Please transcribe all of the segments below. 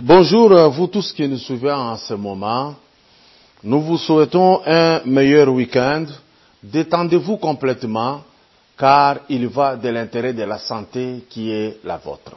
Bonjour à vous tous qui nous suivez en ce moment. Nous vous souhaitons un meilleur week-end. Détendez-vous complètement car il va de l'intérêt de la santé qui est la vôtre.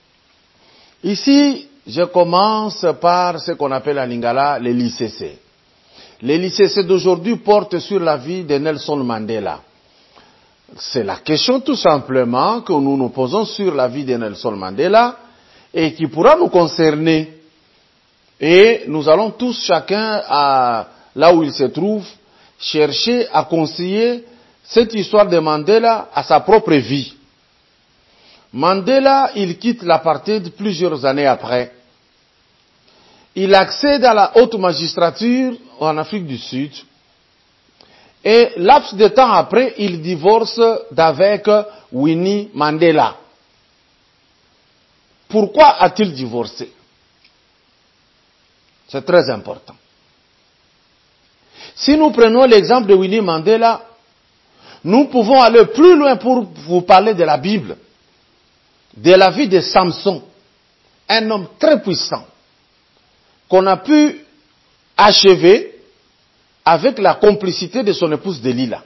Ici, je commence par ce qu'on appelle à Lingala les l'ICC. Les l'ICC d'aujourd'hui portent sur la vie de Nelson Mandela. C'est la question tout simplement que nous nous posons sur la vie de Nelson Mandela et qui pourra nous concerner. Et nous allons tous, chacun là où il se trouve, chercher à conseiller cette histoire de Mandela à sa propre vie. Mandela, il quitte l'apartheid plusieurs années après. Il accède à la haute magistrature en Afrique du Sud. Et laps de temps après, il divorce d'avec Winnie Mandela. Pourquoi a-t-il divorcé? C'est très important. Si nous prenons l'exemple de Winnie Mandela, nous pouvons aller plus loin pour vous parler de la Bible, de la vie de Samson, un homme très puissant, qu'on a pu achever avec la complicité de son épouse Delilah.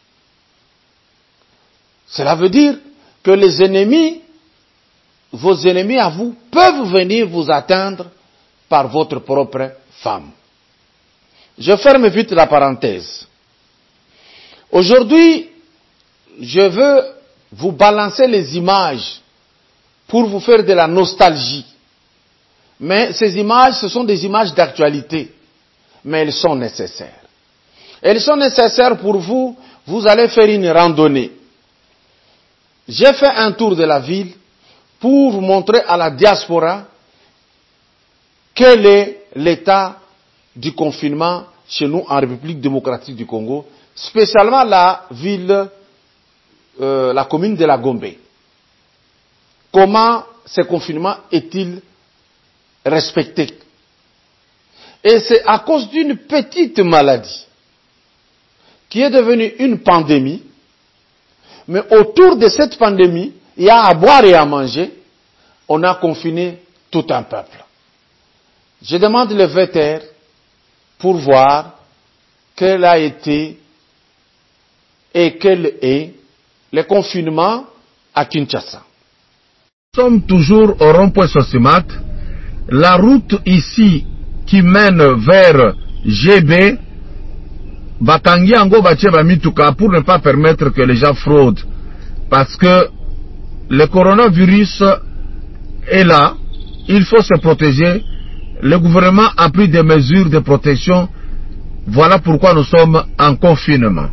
Cela veut dire que les ennemis, vos ennemis à vous, peuvent venir vous atteindre par votre propre femme. Je ferme vite la parenthèse. Aujourd'hui, je veux vous balancer les images pour vous faire de la nostalgie. Mais ces images, ce sont des images d'actualité. Mais elles sont nécessaires. Elles sont nécessaires pour vous. Vous allez faire une randonnée. J'ai fait un tour de la ville pour vous montrer à la diaspora quel est l'état du confinement chez nous en République démocratique du Congo, spécialement la ville, la commune de la Gombe. Comment ce confinement est-il respecté? Et c'est à cause d'une petite maladie qui est devenue une pandémie, mais autour de cette pandémie, il y a à boire et à manger, on a confiné tout un peuple. Je demande le vétère pour voir quel a été et quel est le confinement à Kinshasa. Nous sommes toujours au rond-point Sosimat. La route ici qui mène vers GB, Batangi Ango Bacheba Mituka, pour ne pas permettre que les gens fraudent. Parce que le coronavirus est là, il faut se protéger. Le gouvernement a pris des mesures de protection. Voilà pourquoi nous sommes en confinement.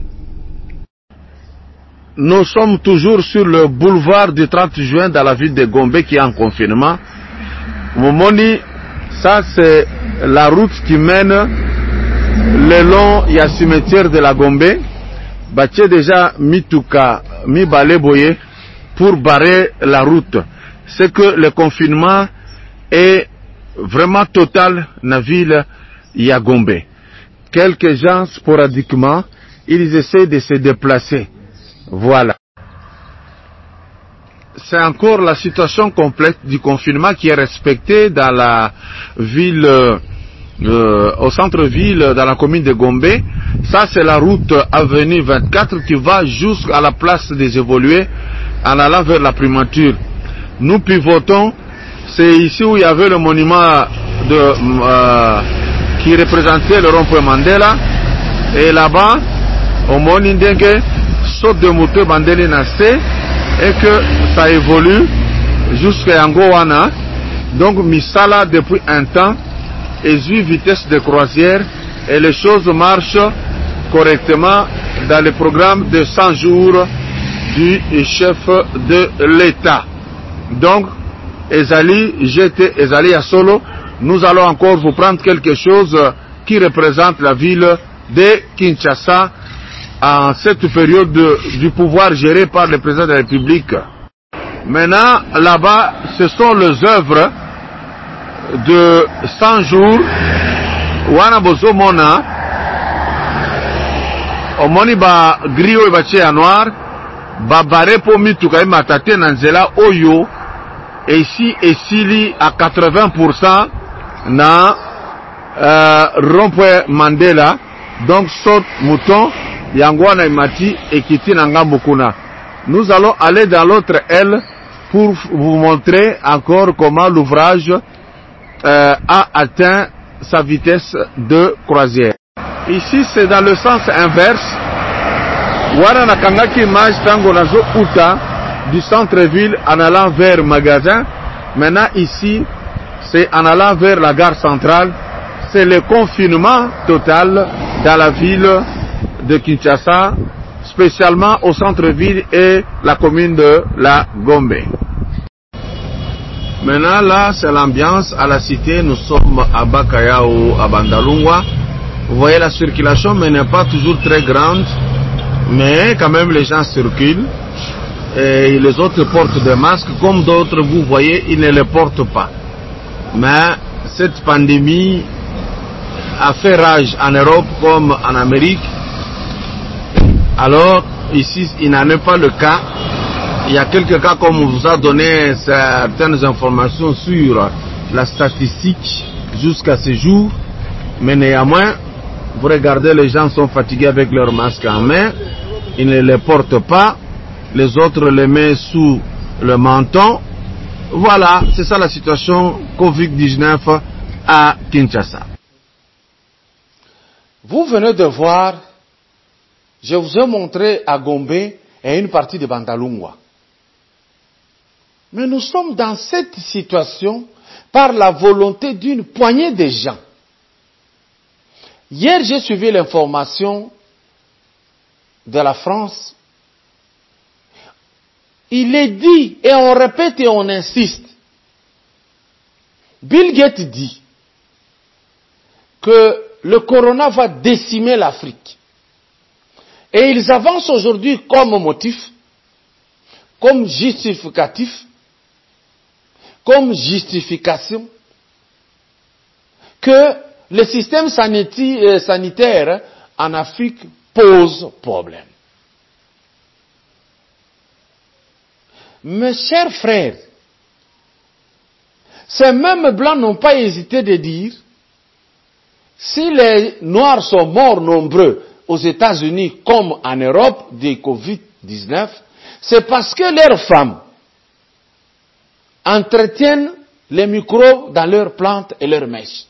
Nous sommes toujours sur le boulevard du 30 juin dans la ville de Gombe qui est en confinement. Momoni, ça c'est la route qui mène le long du cimetière de la Gombe. Bâti déjà Mituka, Mibaleboye pour barrer la route. C'est que le confinement est vraiment total dans la ville de Gombe. Quelques gens sporadiquement, ils essaient de se déplacer. Voilà. C'est encore la situation complète du confinement qui est respectée dans la ville, au centre-ville, dans la commune de Gombe. Ça, c'est la route avenue 24 qui va jusqu'à la place des évolués en allant vers la primature. Nous pivotons. C'est ici où il y avait le monument qui représentait le rond-point Mandela. Et là-bas, au Monindengue, saute de moto Mandela Nassé, et que ça évolue jusqu'à Angowana. Donc, Misala, depuis un temps, est 8 vitesses de croisière et les choses marchent correctement dans le programme de 100 jours du chef de l'État. Donc, Ezali, j'étais Ezali à Solo, nous allons encore vous prendre quelque chose qui représente la ville de Kinshasa en cette période du pouvoir géré par le président de la République. Maintenant, là-bas, ce sont les œuvres de 100 jours. Wana bozo mona, omoni ba griot e bache ya noir, ba bare po mituka e matate na nzela oyo ici esili à 80% na rond-point Mandela. Donc saute mouton yangwana imati ekiti na ngambo kuna. Nous allons aller dans l'autre aile pour vous montrer encore comment l'ouvrage a atteint sa vitesse de croisière. Ici c'est dans le sens inverse. Wana nakangaki image tango nazo uta du centre-ville en allant vers magasin. Maintenant ici c'est en allant vers la gare centrale. C'est le confinement total dans la ville de Kinshasa, spécialement au centre-ville et la commune de la Gombe. Maintenant là, c'est l'ambiance à la cité. Nous sommes à Bakaya ou à Bandalungwa. Vous voyez, la circulation mais n'est pas toujours très grande, mais quand même les gens circulent. Et les autres portent des masques, comme d'autres, vous voyez, ils ne les portent pas. Mais cette pandémie a fait rage en Europe comme en Amérique. Alors ici il n'en est pas le cas. Il y a quelques cas, comme on vous a donné certaines informations sur la statistique jusqu'à ce jour, mais néanmoins vous regardez, les gens sont fatigués avec leurs masques en main, ils ne les portent pas, les autres les mettent sous le menton. Voilà, c'est ça la situation Covid-19 à Kinshasa. Vous venez de voir, je vous ai montré à Gombe et une partie de Bandalungwa. Mais nous sommes dans cette situation par la volonté d'une poignée de gens. Hier, j'ai suivi l'information de la France. Il est dit, et on répète et on insiste, Bill Gates dit que le corona va décimer l'Afrique. Et ils avancent aujourd'hui comme motif, comme justificatif, comme justification, que le système sanitaire en Afrique pose problème. Mes chers frères, ces mêmes blancs n'ont pas hésité de dire, si les Noirs sont morts nombreux aux États-Unis comme en Europe du Covid-19, c'est parce que leurs femmes entretiennent les microbes dans leurs plantes et leurs mèches.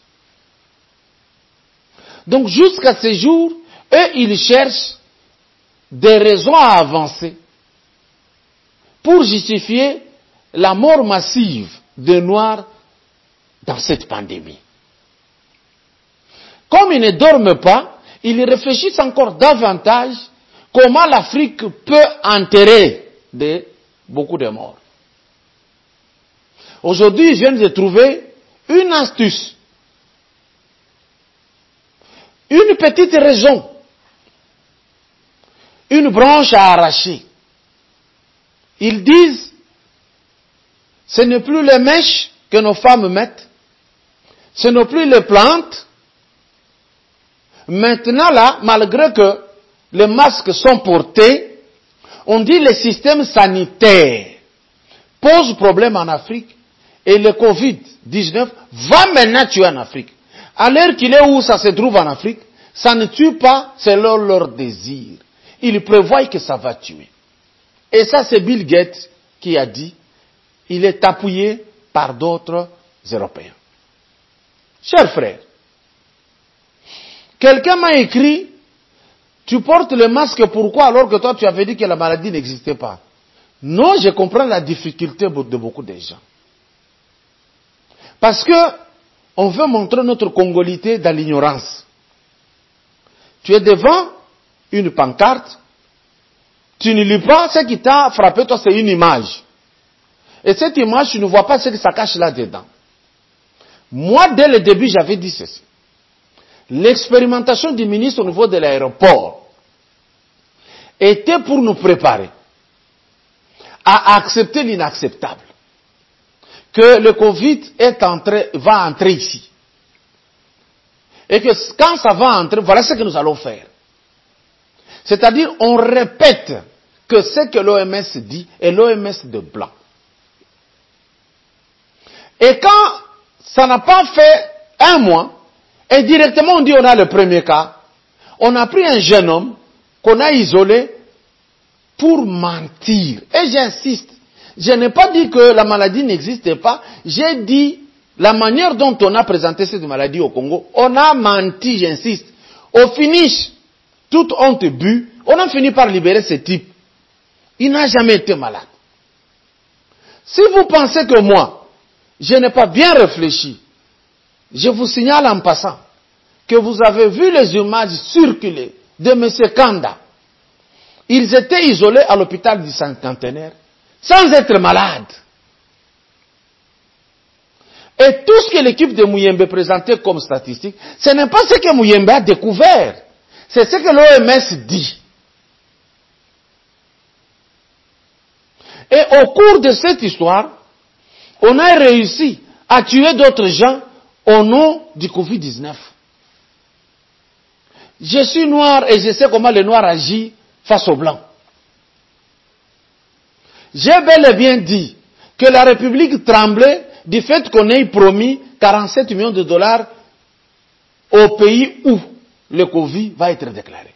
Donc jusqu'à ce jour, eux, ils cherchent des raisons à avancer pour justifier la mort massive des Noirs dans cette pandémie. Comme ils ne dorment pas, ils réfléchissent encore davantage comment l'Afrique peut enterrer beaucoup de morts. Aujourd'hui, je viens de trouver une astuce, une petite raison, une branche à arracher. Ils disent, ce n'est plus les mèches que nos femmes mettent, ce n'est plus les plantes. Maintenant là, malgré que les masques sont portés, on dit que le système sanitaire pose problème en Afrique et le Covid-19 va maintenant tuer en Afrique. À l'heure qu'il est où ça se trouve en Afrique, ça ne tue pas selon leur désir. Ils prévoient que ça va tuer. Et ça c'est Bill Gates qui a dit, il est appuyé par d'autres Européens. Chers frères, quelqu'un m'a écrit, tu portes le masque pourquoi alors que toi tu avais dit que la maladie n'existait pas? Non, je comprends la difficulté de beaucoup de gens. Parce que on veut montrer notre congolité dans l'ignorance. Tu es devant une pancarte, tu ne lis pas, ce qui t'a frappé toi c'est une image. Et cette image, tu ne vois pas ce que ça cache là-dedans. Moi, dès le début, j'avais dit ceci. L'expérimentation du ministre au niveau de l'aéroport était pour nous préparer à accepter l'inacceptable. Que le Covid va entrer ici. Et que quand ça va entrer, voilà ce que nous allons faire. C'est-à-dire, on répète que ce que l'OMS dit est l'OMS de blanc. Et quand ça n'a pas fait un mois, et directement on dit on a le premier cas, on a pris un jeune homme qu'on a isolé pour mentir. Et j'insiste, je n'ai pas dit que la maladie n'existait pas, j'ai dit la manière dont on a présenté cette maladie au Congo, on a menti, j'insiste. Au finish, toute honte but, on a fini par libérer ce type. Il n'a jamais été malade. Si vous pensez que moi, je n'ai pas bien réfléchi, je vous signale en passant que vous avez vu les images circuler de M. Kanda. Ils étaient isolés à l'hôpital du Cinquantenaire sans être malades. Et tout ce que l'équipe de Muyembe présentait comme statistique, ce n'est pas ce que Muyembe a découvert. C'est ce que l'OMS dit. Et au cours de cette histoire, on a réussi à tuer d'autres gens au nom du Covid-19. Je suis noir et je sais comment les noirs agissent face aux blancs. J'ai bel et bien dit que la République tremblait du fait qu'on ait promis 47 millions de dollars au pays où le Covid va être déclaré.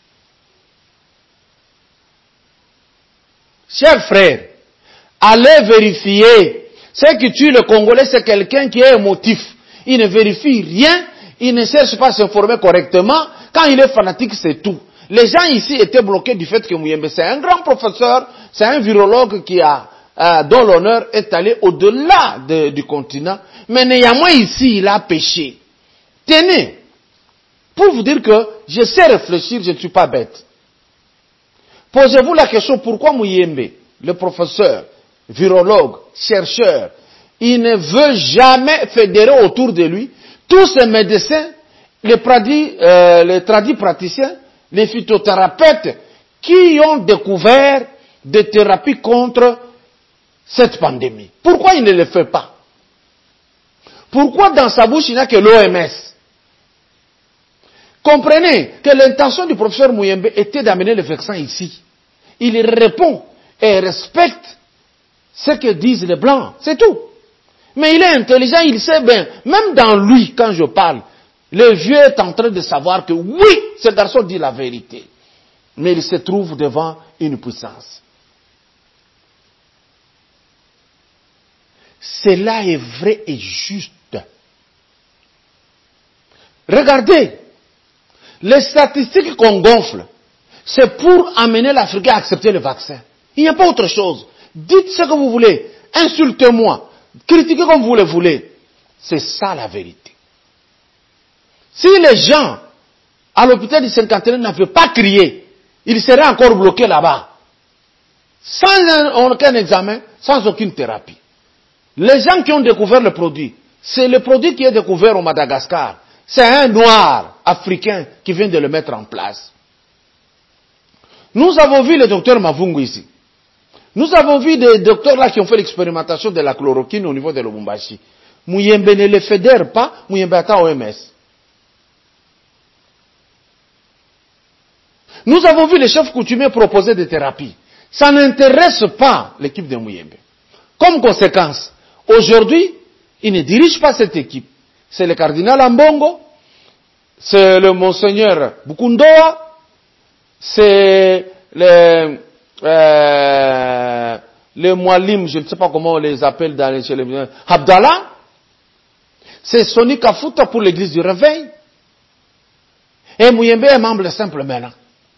Chers frères, allez vérifier. Ce qui tue le Congolais, c'est quelqu'un qui est émotif. Il ne vérifie rien, il ne cherche pas à s'informer correctement. Quand il est fanatique, c'est tout. Les gens ici étaient bloqués du fait que Muyembe, c'est un grand professeur, c'est un virologue qui dont l'honneur est allé au-delà du continent. Mais néanmoins ici, il a péché. Tenez, pour vous dire que je sais réfléchir, je ne suis pas bête. Posez-vous la question, pourquoi Muyembe, le professeur, virologue, chercheur, il ne veut jamais fédérer autour de lui tous ces médecins, les tradis praticiens, les phytothérapeutes qui ont découvert des thérapies contre cette pandémie. Pourquoi il ne le fait pas? Pourquoi dans sa bouche il n'a que l'OMS? Comprenez que l'intention du professeur Muyembe était d'amener le vaccin ici. Il répond et respecte ce que disent les Blancs, c'est tout. Mais il est intelligent, il sait bien, même dans lui, quand je parle, le vieux est en train de savoir que oui, ce garçon dit la vérité. Mais il se trouve devant une puissance. Cela est vrai et juste. Regardez, les statistiques qu'on gonfle, c'est pour amener l'Africain à accepter le vaccin. Il n'y a pas autre chose. Dites ce que vous voulez, insultez-moi, critiquez comme vous le voulez. C'est ça la vérité. Si les gens à l'hôpital du Cinquantenaire n'avaient pas crié, ils seraient encore bloqués là-bas. Sans aucun examen, sans aucune thérapie. Les gens qui ont découvert le produit, c'est le produit qui est découvert au Madagascar. C'est un noir africain qui vient de le mettre en place. Nous avons vu le docteur Mavungu ici. Nous avons vu des docteurs là qui ont fait l'expérimentation de la chloroquine au niveau de Lubumbashi. Muyembe ne le fédère pas, Muyembe est à OMS. Nous avons vu les chefs coutumiers proposer des thérapies. Ça n'intéresse pas l'équipe de Muyembe. Comme conséquence, aujourd'hui, il ne dirige pas cette équipe. C'est le cardinal Ambongo, c'est le monseigneur Bukundoa, c'est les Moualim, je ne sais pas comment on les appelle chez les Abdallah, c'est Soni Kafuta pour l'église du réveil, et Muyembe est membre simple maintenant.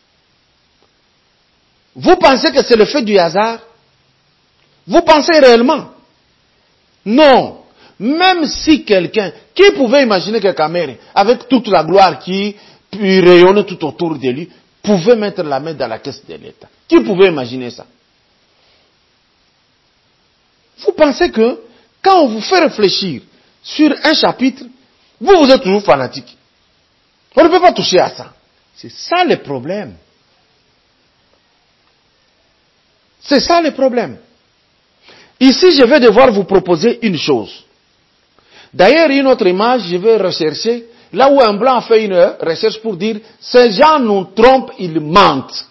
Vous pensez que c'est le fait du hasard? Vous pensez réellement? Non. Même si quelqu'un, qui pouvait imaginer que Kamere, avec toute la gloire qui rayonnait tout autour de lui, pouvait mettre la main dans la caisse de l'État? Qui pouvait imaginer ça? Vous pensez que, quand on vous fait réfléchir sur un chapitre, vous êtes toujours fanatique. On ne peut pas toucher à ça. C'est ça le problème. C'est ça le problème. Ici, je vais devoir vous proposer une chose. D'ailleurs, une autre image, je vais rechercher, là où un blanc a fait une recherche pour dire, ces gens nous trompent, ils mentent.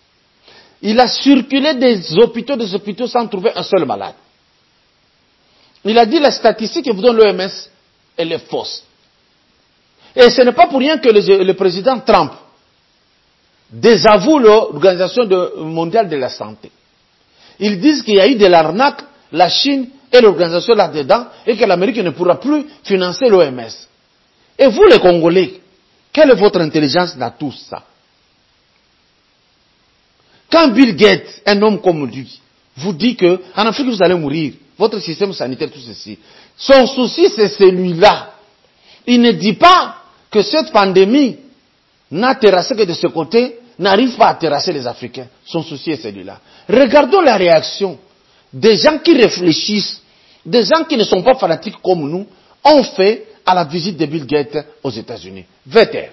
Il a circulé des hôpitaux sans trouver un seul malade. Il a dit la statistique que vous donne l'OMS, elle est fausse. Et ce n'est pas pour rien que le président Trump désavoue l'Organisation mondiale de la santé. Ils disent qu'il y a eu de l'arnaque, la Chine et l'organisation là-dedans, et que l'Amérique ne pourra plus financer l'OMS. Et vous les Congolais, quelle est votre intelligence dans tout ça? Quand Bill Gates, un homme comme lui, vous dit que en Afrique vous allez mourir, votre système sanitaire, tout ceci, son souci c'est celui-là. Il ne dit pas que cette pandémie n'a terrassé que de ce côté, n'arrive pas à terrasser les Africains. Son souci est celui-là. Regardons la réaction des gens qui réfléchissent, des gens qui ne sont pas fanatiques comme nous, ont fait à la visite de Bill Gates aux États-Unis. Vetter.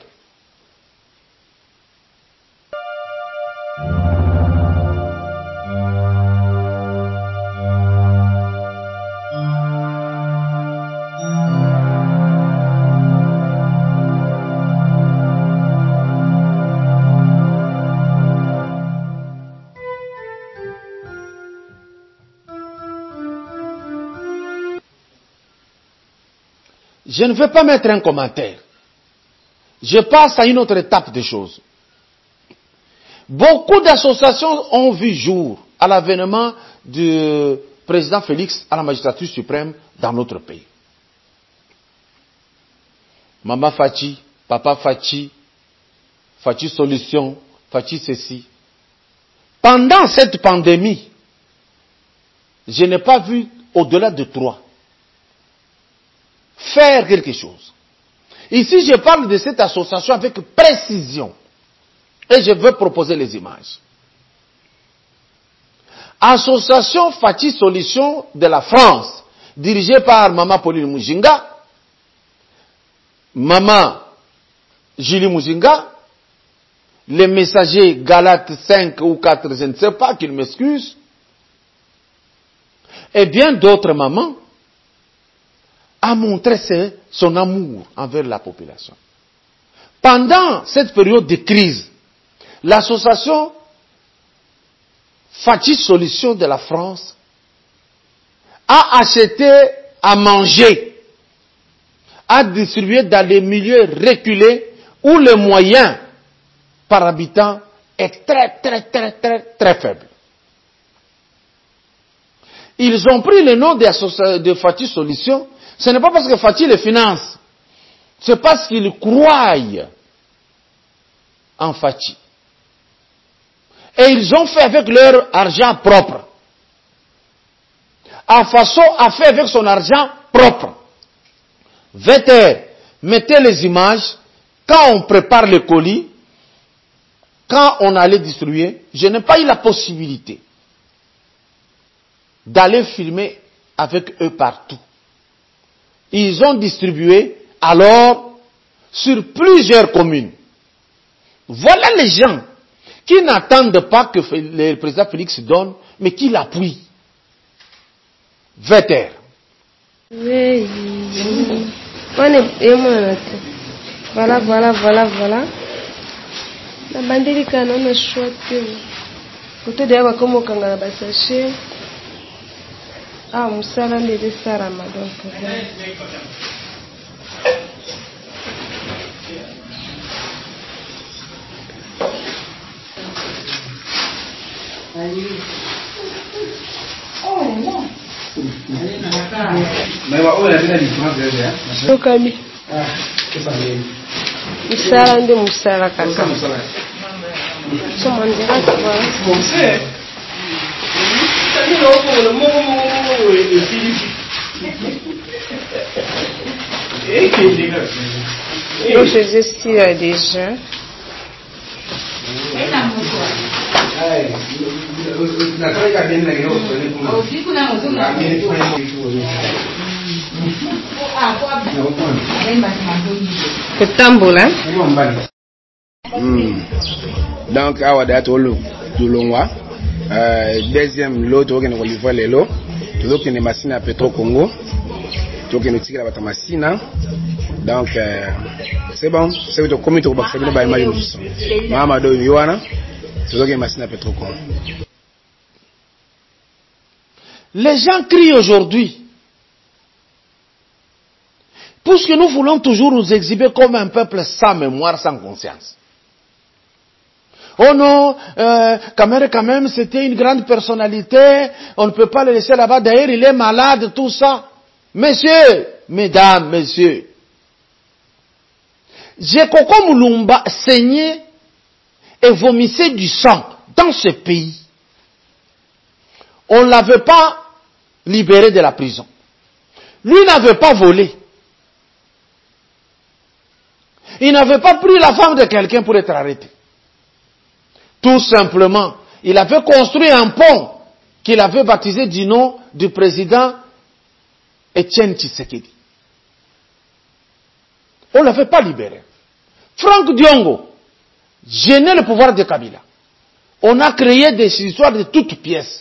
Je ne veux pas mettre un commentaire. Je passe à une autre étape des choses. Beaucoup d'associations ont vu jour à l'avènement du président Félix à la magistrature suprême dans notre pays. Maman Fachi, Papa Fachi, Fachi Solution, Fachi ceci. Pendant cette pandémie, je n'ai pas vu au-delà de 3 faire quelque chose. Ici, je parle de cette association avec précision. Et je veux proposer les images. Association Fachi Solution de la France, dirigée par Maman Pauline Mujinga, Maman Julie Mujinga, les messagers Galates 5 ou 4, je ne sais pas, qu'ils m'excusent, et bien d'autres mamans, a montré son amour envers la population. Pendant cette période de crise, l'association Fachi Solution de la France a acheté à manger, a distribué dans les milieux reculés où le moyen par habitant est très faible. Ils ont pris le nom de Fachi Solution. Ce n'est pas parce que Fachi les finance, c'est parce qu'ils croient en Fachi. Et ils ont fait avec leur argent propre. Afaso a fait avec son argent propre. Vetter, mettez les images, quand on prépare le colis, quand on allait distribuer, je n'ai pas eu la possibilité d'aller filmer avec eux partout. Ils ont distribué alors sur plusieurs communes. Voilà les gens qui n'attendent pas que le président Félix donne, mais qui l'appuient. Vetter. Oui. Voilà. La bandeli kana na shwate. Kote de aba komo kanga na basashe. Ah, musala ndele sara madonko. Oh non. Mais on a bien différence derrière. Okami. Ah, c'est ça. Musala nde musala kaka. Somo ndira kwa. Bon c'est. Ça dit le mot et Philippe. Et qui est dégueulasse. Donc je gestionne déjà. Kutambula. Donc awa date olo tulongwa deuxième lot to kene ko livrer les lots to kene machine à Petro Congo to kene tikela bata machine donc c'est bon c'est to comité ko bakabile ba image mama do yowana to kene machine à Petro Congo. Les gens crient aujourd'hui Puisque nous voulons toujours nous exhiber comme un peuple sans mémoire, sans conscience. Oh non, Kamere quand même, c'était une grande personnalité, on ne peut pas le laisser là-bas, d'ailleurs il est malade, tout ça. Messieurs, mesdames, messieurs, Jekoko Mulumba saignait et vomissait du sang dans ce pays. On ne l'avait pas libéré de la prison. Lui n'avait pas volé. Il n'avait pas pris la femme de quelqu'un pour être arrêté. Tout simplement, il avait construit un pont qu'il avait baptisé du nom du président Etienne Tshisekedi. On ne l'avait pas libéré. Franck Diongo gênait le pouvoir de Kabila. On a créé des histoires de toutes pièces.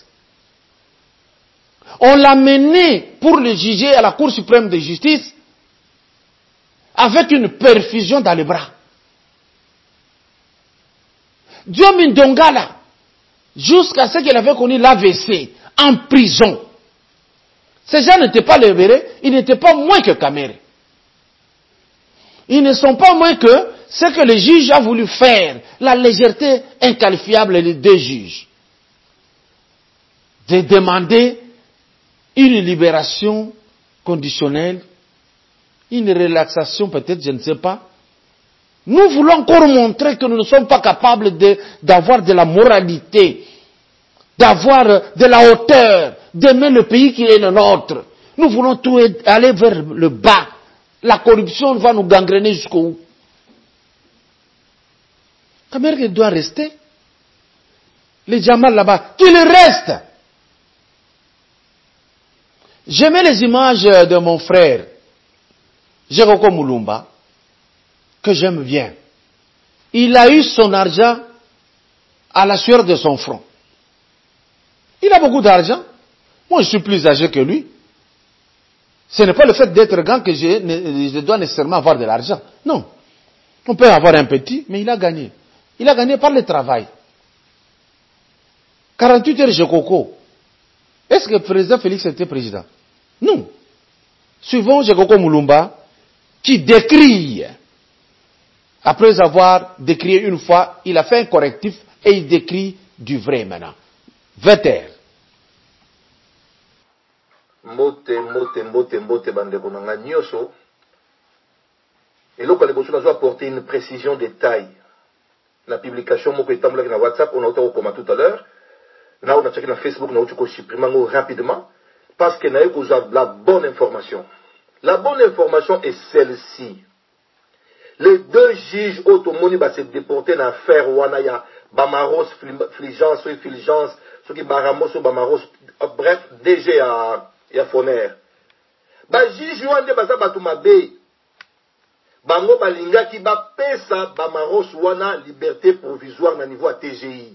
On l'a mené pour le juger à la Cour suprême de justice avec une perfusion dans les bras. Diomin Dongala, jusqu'à ce qu'il avait connu l'AVC, en prison. Ces gens n'étaient pas libérés, ils n'étaient pas moins que Kamere. Ils ne sont pas moins que ce que le juge a voulu faire, la légèreté inqualifiable des deux juges. De demander une libération conditionnelle, une relaxation peut-être, je ne sais pas. Nous voulons encore montrer que nous ne sommes pas capables d'avoir de la moralité, d'avoir de la hauteur, d'aimer le pays qui est le nôtre. Nous voulons tout aller vers le bas. La corruption va nous gangréner jusqu'au bout. Kamere doit rester. Les Jamal là-bas, qu'il reste. J'aimais les images de mon frère, Jekoko Mulumba, que j'aime bien. Il a eu son argent à la sueur de son front. Il a beaucoup d'argent. Moi, je suis plus âgé que lui. Ce n'est pas le fait d'être grand que je dois nécessairement avoir de l'argent. Non. On peut avoir un petit, mais il a gagné. Il a gagné par le travail. 48 heures Jekoko. Est-ce que le président Félix était président? Non. Suivons Jekoko Mulumba, qui décrit. Après avoir décrié une fois, il a fait un correctif et il décrit du vrai maintenant. 20 heures. Mbote bandeko nanga nyoso. Et là, quand les apporter une précision des tailles. La publication, moko etambolaki na WhatsApp, on a autant comme tout à l'heure. Là, on a checké na Facebook, on a autant supprimer rapidement. Parce que nous avons la bonne information. La bonne information est celle-ci. Les deux juges automoni va se déporter dans l'affaire Wanaya, Bamaros, Fulgence, ceux qui Baramos, Bamaros, bref, DG à Foner. Ba juge Wande Baza Batumabe, Bango Balinga qui ba pesa Bamaros Wana liberté provisoire na niveau à TGI.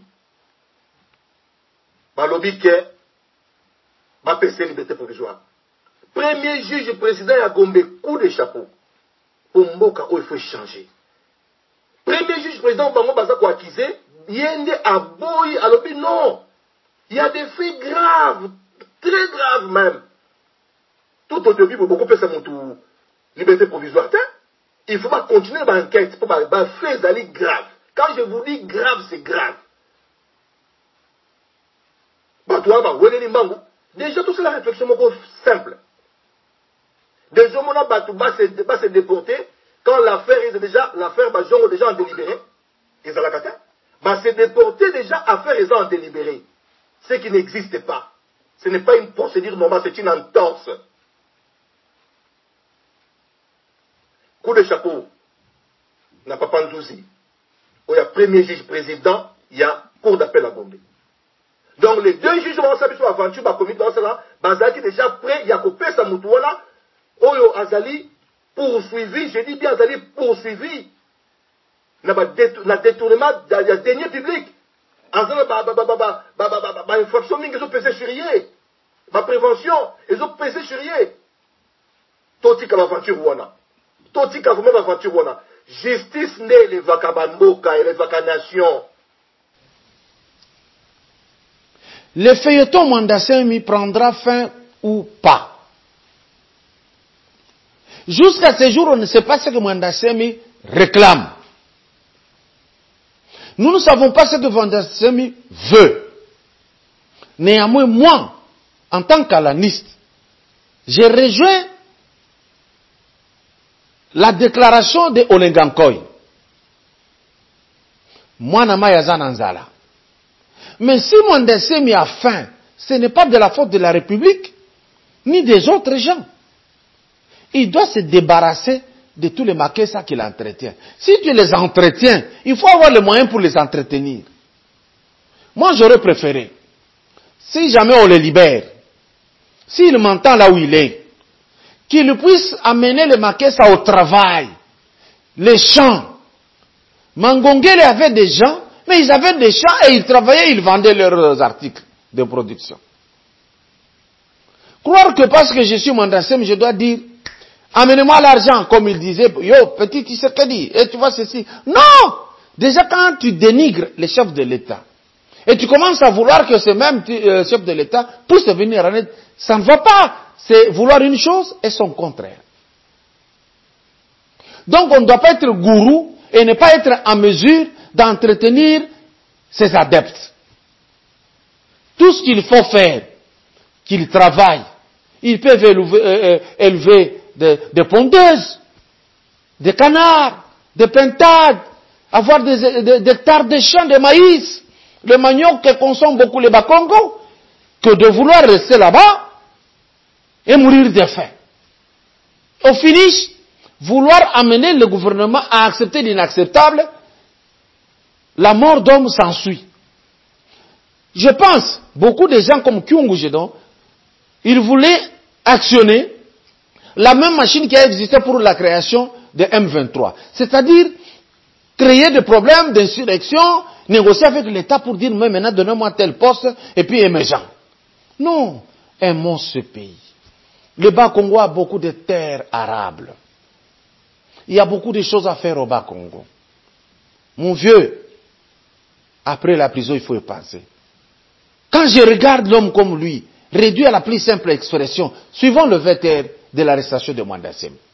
Balobike, ba pesa liberté provisoire. Premier juge président à Gombe, coup de chapeau. Pour Mboka, il faut changer. Premier juge président, Bango Baza ko accusé, Yende Aboy, alobi non. Il y a des faits graves, très graves même. Tout au début, beaucoup de personnes ont liberté provisoire. Il faut pas continuer l'enquête pour les faits graves. Quand je vous dis grave, c'est grave. Déjà, tout c'est la réflexion simple. Déjà, mon abatou va se déporter quand l'affaire est déjà, l'affaire va déjà en délibéré. Ils ont la cata. Va se déporter déjà, affaire est en délibéré. Ce qui n'existe pas. Ce n'est pas une procédure normale, c'est une entorse. Coup de chapeau. N'a pas Pandouzi. Il y a premier juge président, il y a cour d'appel à Gombe. Donc les deux juges vont s'appuyer sur l'aventure, va commettre dans cela, Bazaki déjà prêt, il y a coupé sa moutouana, Oyo Azali poursuivi, je dis bien Azali poursuivi. Na détournement, il y a dernier public. Infraction, ils ont pesé sur rien. Ma prévention, ils ont pesé sur rien. Totika l'aventure wana. Totika vous-même l'aventure wana. Justice n'est les vakabanboka et les vacanation. Le feuilleton Mandassemi prendra fin ou pas. Jusqu'à ce jour, on ne sait pas ce que Mwandassemi réclame. Nous ne savons pas ce que Mwandassemi veut. Néanmoins, moi, en tant qu'alaniste, j'ai rejoint la déclaration de Olengankoy. Moi, nama yazan anzala. Mais si Mwandassemi a faim, ce n'est pas de la faute de la République, ni des autres gens. Il doit se débarrasser de tous les makessa qu'il entretient. Si tu les entretiens, il faut avoir les moyens pour les entretenir. Moi, j'aurais préféré, si jamais on les libère, s'il m'entend là où il est, qu'il puisse amener les makessa au travail, les champs. Mangongele avait des gens, mais ils avaient des champs et ils travaillaient, ils vendaient leurs articles de production. Croire que parce que je suis Mwandassemi, je dois dire, amenez-moi l'argent, comme il disait, yo, petit Tshisekedi, et tu vois ceci. Non! Déjà quand tu dénigres les chefs de l'État, et tu commences à vouloir que ce même chef de l'État puisse venir en aide, ça ne va pas. C'est vouloir une chose et son contraire. Donc on ne doit pas être gourou et ne pas être en mesure d'entretenir ses adeptes. Tout ce qu'il faut faire, qu'ils travaillent, ils peuvent élever des pondeuses, des canards, des pintades, avoir des hectares de champs de maïs, le manioc que consomment beaucoup les Bakongo, que de vouloir rester là-bas et mourir de faim. Au finish, vouloir amener le gouvernement à accepter l'inacceptable, la mort d'homme s'ensuit. Je pense, beaucoup de gens comme Kyungu Jedon, ils voulaient actionner la même machine qui a existé pour la création de M23. C'est-à-dire, créer des problèmes d'insurrection, négocier avec l'État pour dire, mais maintenant, donnez-moi tel poste, et puis émergent. Non, aimons ce pays. Le Bas-Congo a beaucoup de terres arables. Il y a beaucoup de choses à faire au Bas-Congo. Mon vieux, après la prison, il faut y penser. Quand je regarde l'homme comme lui, réduit à la plus simple expression, suivant le vecteur de l'arrestation de Mwandassemi,